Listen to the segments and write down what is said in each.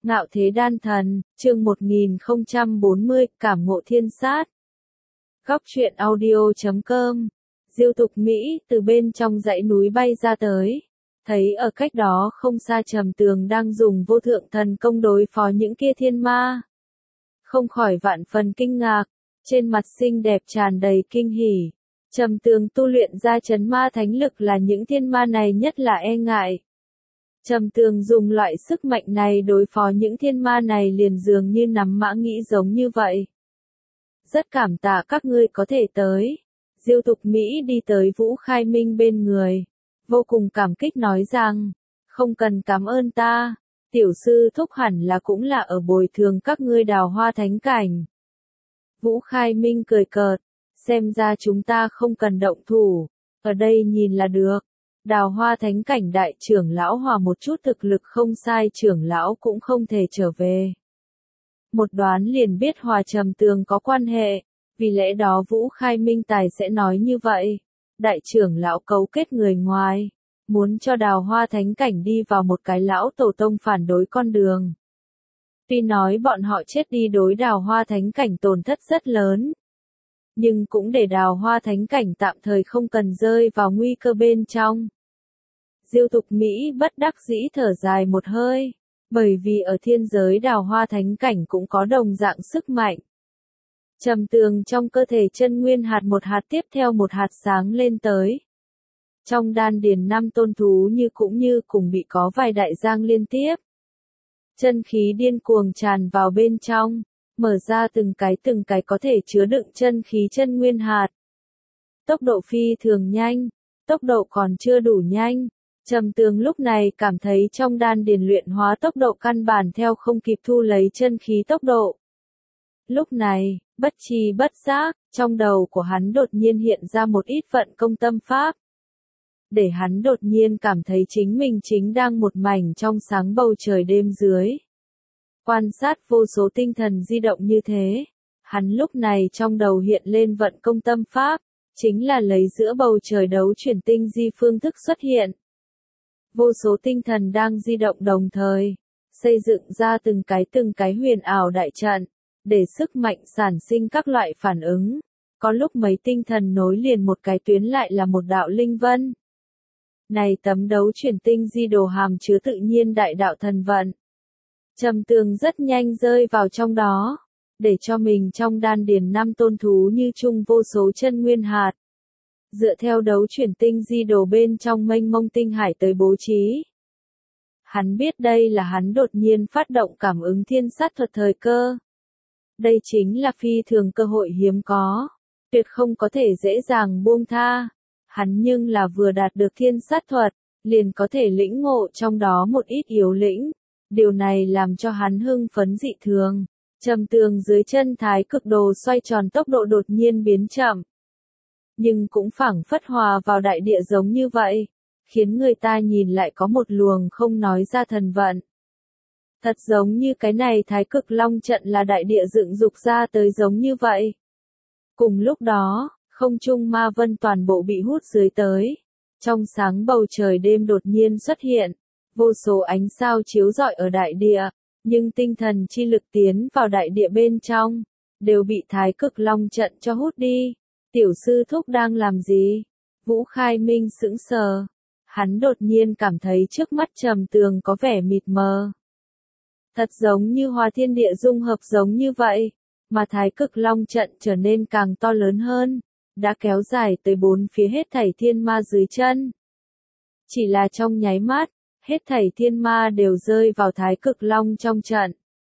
Ngạo thế đan thần, chương 1040, cảm ngộ thiên sát. Góc truyện audio.com. Diêu Tục Mỹ từ bên trong dãy núi bay ra tới. Thấy ở cách đó không xa Trầm Tường đang dùng vô thượng thần công đối phó những kia thiên ma. Không khỏi vạn phần kinh ngạc, trên mặt xinh đẹp tràn đầy kinh hỉ. Trầm Tường tu luyện ra chấn ma thánh lực là những thiên ma này nhất là e ngại. Trầm Tường dùng loại sức mạnh này đối phó những thiên ma này liền dường như nắm mã nghĩ giống như vậy. Rất cảm tạ các ngươi có thể tới. Diêu Tục Mỹ đi tới Vũ Khai Minh bên người. Vô cùng cảm kích nói rằng, không cần cảm ơn ta, tiểu sư thúc hẳn là cũng là ở bồi thường các ngươi đào hoa thánh cảnh. Vũ Khai Minh cười cợt, xem ra chúng ta không cần động thủ, ở đây nhìn là được. Đào hoa thánh cảnh đại trưởng lão hòa một chút thực lực không sai trưởng lão cũng không thể trở về. Một đoán liền biết hòa Trầm Tường có quan hệ, vì lẽ đó Vũ Khai Minh Tài sẽ nói như vậy. Đại trưởng lão cấu kết người ngoài, muốn cho đào hoa thánh cảnh đi vào một cái lão tổ tông phản đối con đường. Tuy nói bọn họ chết đi đối đào hoa thánh cảnh tổn thất rất lớn, nhưng cũng để đào hoa thánh cảnh tạm thời không cần rơi vào nguy cơ bên trong. Diêu Tục Mỹ bất đắc dĩ thở dài một hơi, bởi vì ở thiên giới đào hoa thánh cảnh cũng có đồng dạng sức mạnh. Trầm Tường trong cơ thể chân nguyên hạt một hạt tiếp theo một hạt sáng lên tới. Trong đan điền 5 tôn thú cũng như cùng bị có vài đại giang liên tiếp. Chân khí điên cuồng tràn vào bên trong, mở ra từng cái có thể chứa đựng chân khí chân nguyên hạt. Tốc độ phi thường nhanh, tốc độ còn chưa đủ nhanh. Trầm Tường lúc này cảm thấy trong đan điền luyện hóa tốc độ căn bản theo không kịp thu lấy chân khí tốc độ. Lúc này, bất tri bất giác, trong đầu của hắn đột nhiên hiện ra một ít vận công tâm pháp. Để hắn đột nhiên cảm thấy chính mình chính đang một mảnh trong sáng bầu trời đêm dưới. Quan sát vô số tinh thần di động như thế, hắn lúc này trong đầu hiện lên vận công tâm pháp, chính là lấy giữa bầu trời đấu chuyển tinh di phương thức xuất hiện. Vô số tinh thần đang di động đồng thời, xây dựng ra từng cái huyền ảo đại trận, để sức mạnh sản sinh các loại phản ứng. Có lúc mấy tinh thần nối liền một cái tuyến lại là một đạo linh vân. Này tấm đấu chuyển tinh di đồ hàm chứa tự nhiên đại đạo thần vận. Trầm Tường rất nhanh rơi vào trong đó, để cho mình trong đan điền 5 tôn thú như chung vô số chân nguyên hạt. Dựa theo đấu chuyển tinh di đồ bên trong mênh mông tinh hải tới bố trí. Hắn biết đây là hắn đột nhiên phát động cảm ứng thiên sát thuật thời cơ. Đây chính là phi thường cơ hội hiếm có, tuyệt không có thể dễ dàng buông tha. Hắn nhưng là vừa đạt được thiên sát thuật, liền có thể lĩnh ngộ trong đó một ít yếu lĩnh. Điều này làm cho hắn hưng phấn dị thường. Trầm Tường dưới chân thái cực đồ xoay tròn tốc độ đột nhiên biến chậm. Nhưng cũng phảng phất hòa vào đại địa giống như vậy, khiến người ta nhìn lại có một luồng không nói ra thần vận. Thật giống như cái này thái cực long trận là đại địa dựng dục ra tới giống như vậy. Cùng lúc đó, không trung ma vân toàn bộ bị hút dưới tới. Trong sáng bầu trời đêm đột nhiên xuất hiện, vô số ánh sao chiếu rọi ở đại địa, nhưng tinh thần chi lực tiến vào đại địa bên trong, đều bị thái cực long trận cho hút đi. Tiểu sư thúc đang làm gì? Vũ Khai Minh sững sờ. Hắn đột nhiên cảm thấy trước mắt Trầm Tường có vẻ mịt mờ. Thật giống như hòa thiên địa dung hợp giống như vậy, mà thái cực long trận trở nên càng to lớn hơn, đã kéo dài tới 4 phía hết thảy thiên ma dưới chân. Chỉ là trong nháy mắt, hết thảy thiên ma đều rơi vào thái cực long trong trận.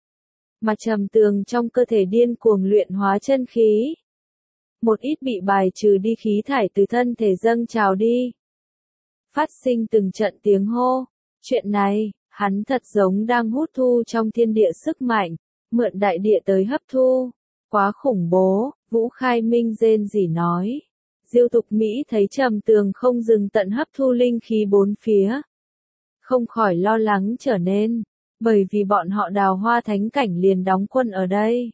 Mà Trầm Tường trong cơ thể điên cuồng luyện hóa chân khí. Một ít bị bài trừ đi khí thải từ thân thể dâng trào đi. Phát sinh từng trận tiếng hô. Chuyện này, hắn thật giống đang hút thu trong thiên địa sức mạnh, mượn đại địa tới hấp thu. Quá khủng bố, Vũ Khai Minh rên rỉ nói. Diêu Tục Mỹ thấy Trầm Tường không dừng tận hấp thu linh khí bốn phía. Không khỏi lo lắng trở nên, bởi vì bọn họ đào hoa thánh cảnh liền đóng quân ở đây.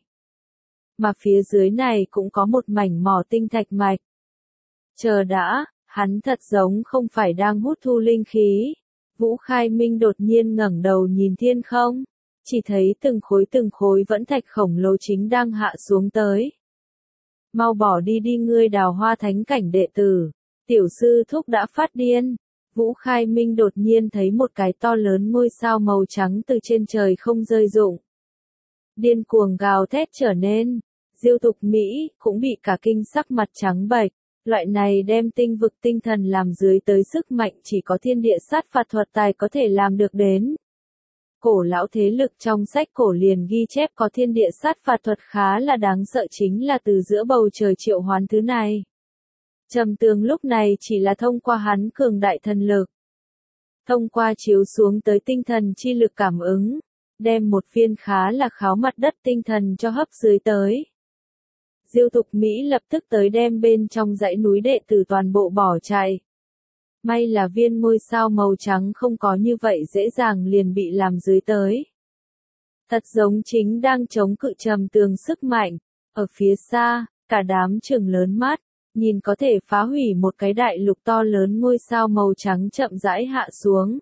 Mà phía dưới này cũng có một mảnh mỏ tinh thạch mạch. Chờ đã, hắn thật giống không phải đang hút thu linh khí. Vũ Khai Minh đột nhiên ngẩng đầu nhìn thiên không, chỉ thấy từng khối vẫn thạch khổng lồ chính đang hạ xuống tới. Mau bỏ đi đi ngươi Đào Hoa thánh cảnh đệ tử, tiểu sư thúc đã phát điên. Vũ Khai Minh đột nhiên thấy một cái to lớn ngôi sao màu trắng từ trên trời không rơi rụng. Điên cuồng gào thét trở nên, Diêu Tục Mỹ cũng bị cả kinh sắc mặt trắng bệch. Loại này đem tinh vực tinh thần làm dưới tới sức mạnh chỉ có thiên địa sát phạt thuật tài có thể làm được đến. Cổ lão thế lực trong sách cổ liền ghi chép có thiên địa sát phạt thuật khá là đáng sợ chính là từ giữa bầu trời triệu hoán thứ này. Trầm Tường lúc này chỉ là thông qua hắn cường đại thần lực. Thông qua chiếu xuống tới tinh thần chi lực cảm ứng, đem một viên khá là kháo mặt đất tinh thần cho hấp dưới tới. Diêu Tục Mỹ lập tức tới đem bên trong dãy núi đệ tử toàn bộ bỏ chạy. May là viên ngôi sao màu trắng không có như vậy dễ dàng liền bị làm dưới tới. Thật giống chính đang chống cự Trầm Tường sức mạnh. Ở phía xa, cả đám trưởng lớn mắt, nhìn có thể phá hủy một cái đại lục to lớn ngôi sao màu trắng chậm rãi hạ xuống.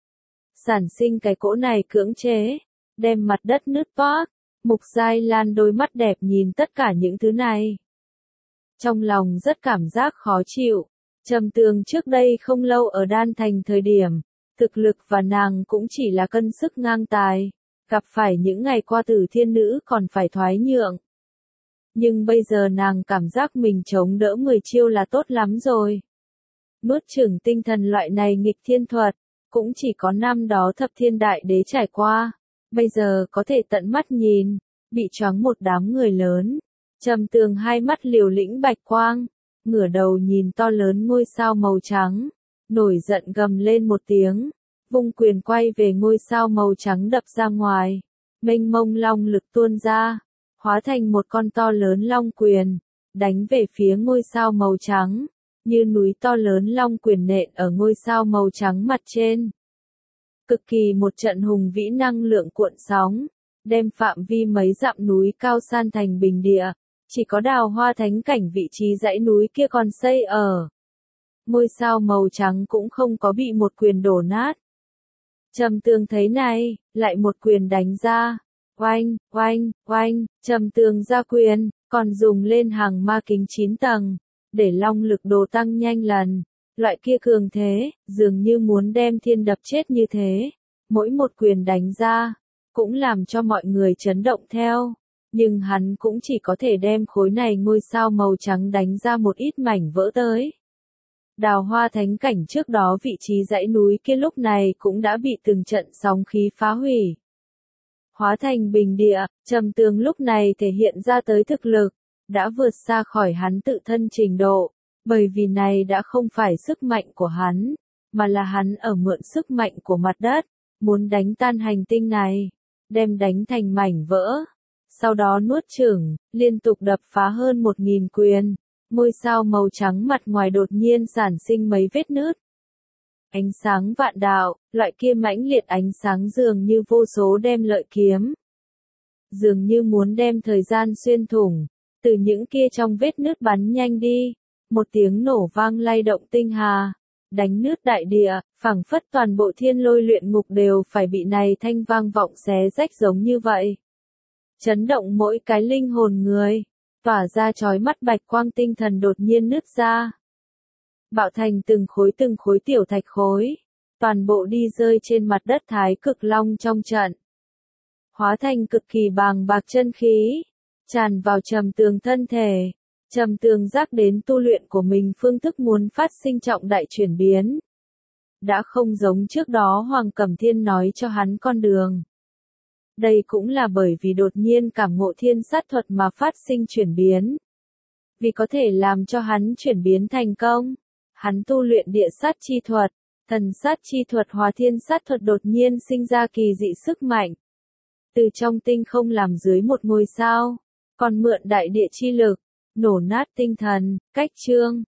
Sản sinh cái cỗ này cưỡng chế, đem mặt đất nứt toác. Mục Giai Lan đôi mắt đẹp nhìn tất cả những thứ này. Trong lòng rất cảm giác khó chịu. Trầm Tường trước đây không lâu ở Đan Thành thời điểm, thực lực và nàng cũng chỉ là cân sức ngang tài, gặp phải những ngày qua Tử Thiên Nữ còn phải thoái nhượng. Nhưng bây giờ nàng cảm giác mình chống đỡ 10 chiêu là tốt lắm rồi. Nuốt chửng tinh thần loại này nghịch thiên thuật, cũng chỉ có năm đó Thập Thiên Đại Đế trải qua. Bây giờ có thể tận mắt nhìn, bị choáng một đám người lớn. Trầm Tường hai mắt liều lĩnh bạch quang, ngửa đầu nhìn to lớn ngôi sao màu trắng, nổi giận gầm lên một tiếng, vung quyền quay về ngôi sao màu trắng đập ra ngoài, mênh mông long lực tuôn ra, hóa thành một con to lớn long quyền, đánh về phía ngôi sao màu trắng, như núi to lớn long quyền nện ở ngôi sao màu trắng mặt trên. Cực kỳ một trận hùng vĩ năng lượng cuộn sóng, đem phạm vi mấy dặm núi cao san thành bình địa, chỉ có Đào Hoa thánh cảnh vị trí dãy núi kia còn xây ở. Ngôi sao màu trắng cũng không có bị một quyền đổ nát. Trầm Tường thấy này, lại một quyền đánh ra, oanh, oanh, oanh, Trầm Tường ra quyền, còn dùng lên hàng ma kính 9 tầng, để long lực đồ tăng nhanh lần. Loại kia cường thế, dường như muốn đem thiên đập chết như thế. Mỗi một quyền đánh ra, cũng làm cho mọi người chấn động theo. Nhưng hắn cũng chỉ có thể đem khối này ngôi sao màu trắng đánh ra một ít mảnh vỡ tới. Đào Hoa thánh cảnh trước đó vị trí dãy núi kia lúc này cũng đã bị từng trận sóng khí phá hủy. Hóa thành bình địa, Trầm Tường lúc này thể hiện ra tới thực lực, đã vượt xa khỏi hắn tự thân trình độ. Bởi vì này đã không phải sức mạnh của hắn, mà là hắn ở mượn sức mạnh của mặt đất, muốn đánh tan hành tinh này, đem đánh thành mảnh vỡ. Sau đó nuốt chửng, liên tục đập phá hơn 1000 quyền, ngôi sao màu trắng mặt ngoài đột nhiên sản sinh mấy vết nứt. Ánh sáng vạn đạo, loại kia mãnh liệt ánh sáng dường như vô số đem lợi kiếm. Dường như muốn đem thời gian xuyên thủng, từ những kia trong vết nứt bắn nhanh đi. Một tiếng nổ vang lay động tinh hà, đánh nứt đại địa, phảng phất toàn bộ thiên lôi luyện ngục đều phải bị này thanh vang vọng xé rách giống như vậy. Chấn động mỗi cái linh hồn người, tỏa ra chói mắt bạch quang tinh thần đột nhiên nứt ra. Bạo thành từng khối tiểu thạch khối, toàn bộ đi rơi trên mặt đất Thái Cực Long trong trận. Hóa thành cực kỳ bàng bạc chân khí, tràn vào Trầm Tường thân thể. Trầm Tường giác đến tu luyện của mình phương thức muốn phát sinh trọng đại chuyển biến. Đã không giống trước đó Hoàng Cẩm Thiên nói cho hắn con đường. Đây cũng là bởi vì đột nhiên cảm ngộ thiên sát thuật mà phát sinh chuyển biến. Vì có thể làm cho hắn chuyển biến thành công, hắn tu luyện địa sát chi thuật, thần sát chi thuật hòa thiên sát thuật đột nhiên sinh ra kỳ dị sức mạnh. Từ trong tinh không làm dưới một ngôi sao, còn mượn đại địa chi lực, nổ nát tinh thần, cách chương.